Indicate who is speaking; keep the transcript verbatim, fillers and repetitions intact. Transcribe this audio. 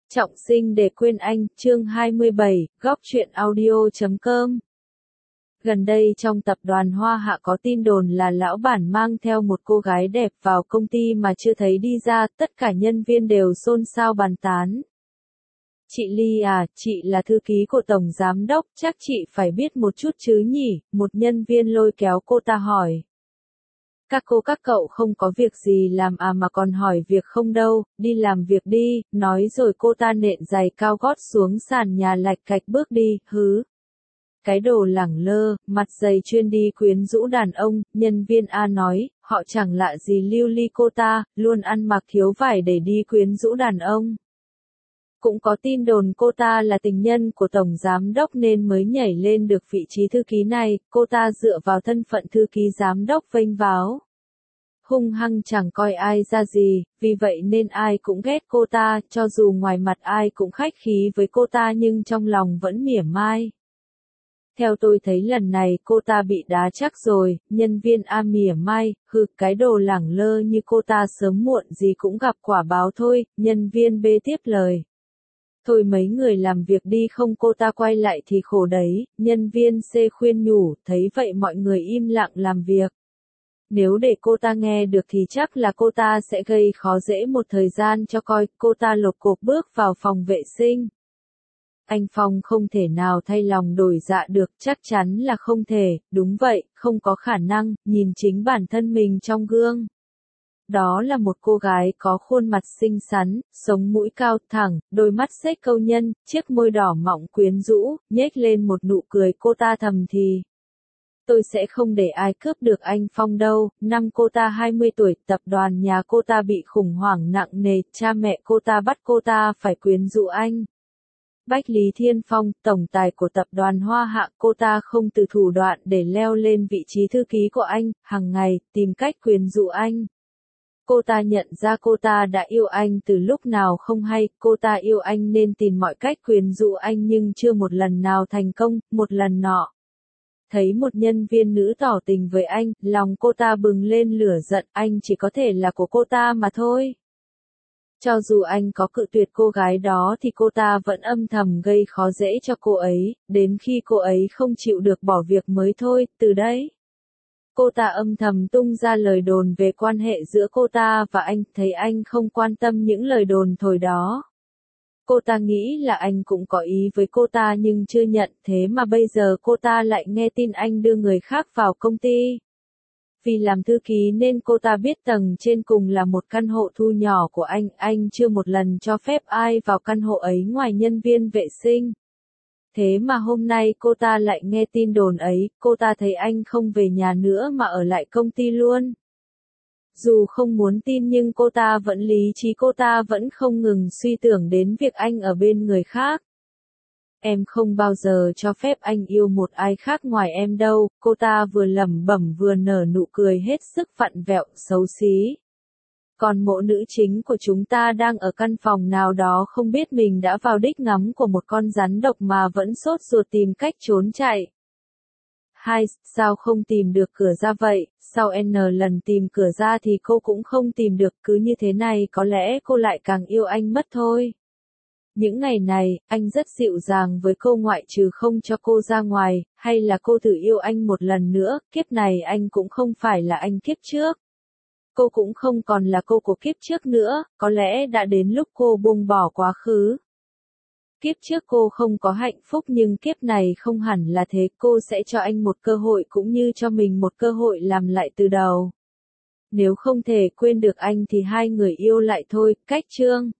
Speaker 1: Trọng sinh để quên anh, chương hai mươi bảy, góc truyện audio chấm com. Gần đây trong tập đoàn Hoa Hạ có tin đồn là lão bản mang theo một cô gái đẹp vào công ty mà chưa thấy đi ra, tất cả nhân viên đều xôn xao bàn tán. Chị Ly à, chị là thư ký của Tổng Giám Đốc, chắc chị phải biết một chút chứ nhỉ, một nhân viên lôi kéo cô ta hỏi. Các cô các cậu không có việc gì làm à mà còn hỏi việc không đâu, đi làm việc đi, nói rồi cô ta nện giày cao gót xuống sàn nhà lạch cạch bước đi, hứ. Cái đồ lẳng lơ, mặt dày chuyên đi quyến rũ đàn ông, nhân viên A nói, họ chẳng lạ gì lưu ly cô ta, luôn ăn mặc thiếu vải để đi quyến rũ đàn ông. Cũng có tin đồn cô ta là tình nhân của Tổng Giám Đốc nên mới nhảy lên được vị trí thư ký này, cô ta dựa vào thân phận thư ký giám đốc vênh váo. Hung hăng chẳng coi ai ra gì, vì vậy nên ai cũng ghét cô ta, cho dù ngoài mặt ai cũng khách khí với cô ta nhưng trong lòng vẫn mỉa mai. Theo tôi thấy lần này cô ta bị đá chắc rồi, nhân viên A mỉa mai, hừ cái đồ lẳng lơ như cô ta sớm muộn gì cũng gặp quả báo thôi, nhân viên B tiếp lời. Thôi mấy người làm việc đi không cô ta quay lại thì khổ đấy, nhân viên C khuyên nhủ, thấy vậy mọi người im lặng làm việc. Nếu để cô ta nghe được thì chắc là cô ta sẽ gây khó dễ một thời gian cho coi, cô ta lột cột bước vào phòng vệ sinh. Anh Phong không thể nào thay lòng đổi dạ được, chắc chắn là không thể, đúng vậy, không có khả năng, nhìn chính bản thân mình trong gương. Đó là một cô gái có khuôn mặt xinh xắn, sống mũi cao thẳng, đôi mắt xếch câu nhân, chiếc môi đỏ mọng quyến rũ, nhếch lên một nụ cười cô ta thầm thì. Tôi sẽ không để ai cướp được anh Phong đâu, năm cô ta hai mươi tuổi, tập đoàn nhà cô ta bị khủng hoảng nặng nề, cha mẹ cô ta bắt cô ta phải quyến rũ anh. Bách Lý Thiên Phong, tổng tài của tập đoàn Hoa Hạ, cô ta không từ thủ đoạn để leo lên vị trí thư ký của anh, hàng ngày, tìm cách quyến rũ anh. Cô ta nhận ra cô ta đã yêu anh từ lúc nào không hay, cô ta yêu anh nên tìm mọi cách quyến rũ anh nhưng chưa một lần nào thành công, một lần nọ. Thấy một nhân viên nữ tỏ tình với anh, lòng cô ta bừng lên lửa giận, anh chỉ có thể là của cô ta mà thôi. Cho dù anh có cự tuyệt cô gái đó thì cô ta vẫn âm thầm gây khó dễ cho cô ấy, đến khi cô ấy không chịu được bỏ việc mới thôi, từ đấy. Cô ta âm thầm tung ra lời đồn về quan hệ giữa cô ta và anh, thấy anh không quan tâm những lời đồn thổi đó. Cô ta nghĩ là anh cũng có ý với cô ta nhưng chưa nhận, thế mà bây giờ cô ta lại nghe tin anh đưa người khác vào công ty. Vì làm thư ký nên cô ta biết tầng trên cùng là một căn hộ thu nhỏ của anh, anh chưa một lần cho phép ai vào căn hộ ấy ngoài nhân viên vệ sinh. Thế mà hôm nay cô ta lại nghe tin đồn ấy, cô ta thấy anh không về nhà nữa mà ở lại công ty luôn. Dù không muốn tin nhưng cô ta vẫn lý trí cô ta vẫn không ngừng suy tưởng đến việc anh ở bên người khác. Em không bao giờ cho phép anh yêu một ai khác ngoài em đâu, cô ta vừa lẩm bẩm vừa nở nụ cười hết sức vặn vẹo, xấu xí. Còn mộ nữ chính của chúng ta đang ở căn phòng nào đó không biết mình đã vào đích ngắm của một con rắn độc mà vẫn sốt ruột tìm cách trốn chạy. Hai, sao không tìm được cửa ra vậy, sau N lần tìm cửa ra thì cô cũng không tìm được, cứ như thế này có lẽ cô lại càng yêu anh mất thôi. Những ngày này, anh rất dịu dàng với cô ngoại trừ không cho cô ra ngoài, hay là cô thử yêu anh một lần nữa, kiếp này anh cũng không phải là anh kiếp trước. Cô cũng không còn là cô của kiếp trước nữa, có lẽ đã đến lúc cô buông bỏ quá khứ. Kiếp trước cô không có hạnh phúc nhưng kiếp này không hẳn là thế, cô sẽ cho anh một cơ hội cũng như cho mình một cơ hội làm lại từ đầu. Nếu không thể quên được anh thì hai người yêu lại thôi, cách chương.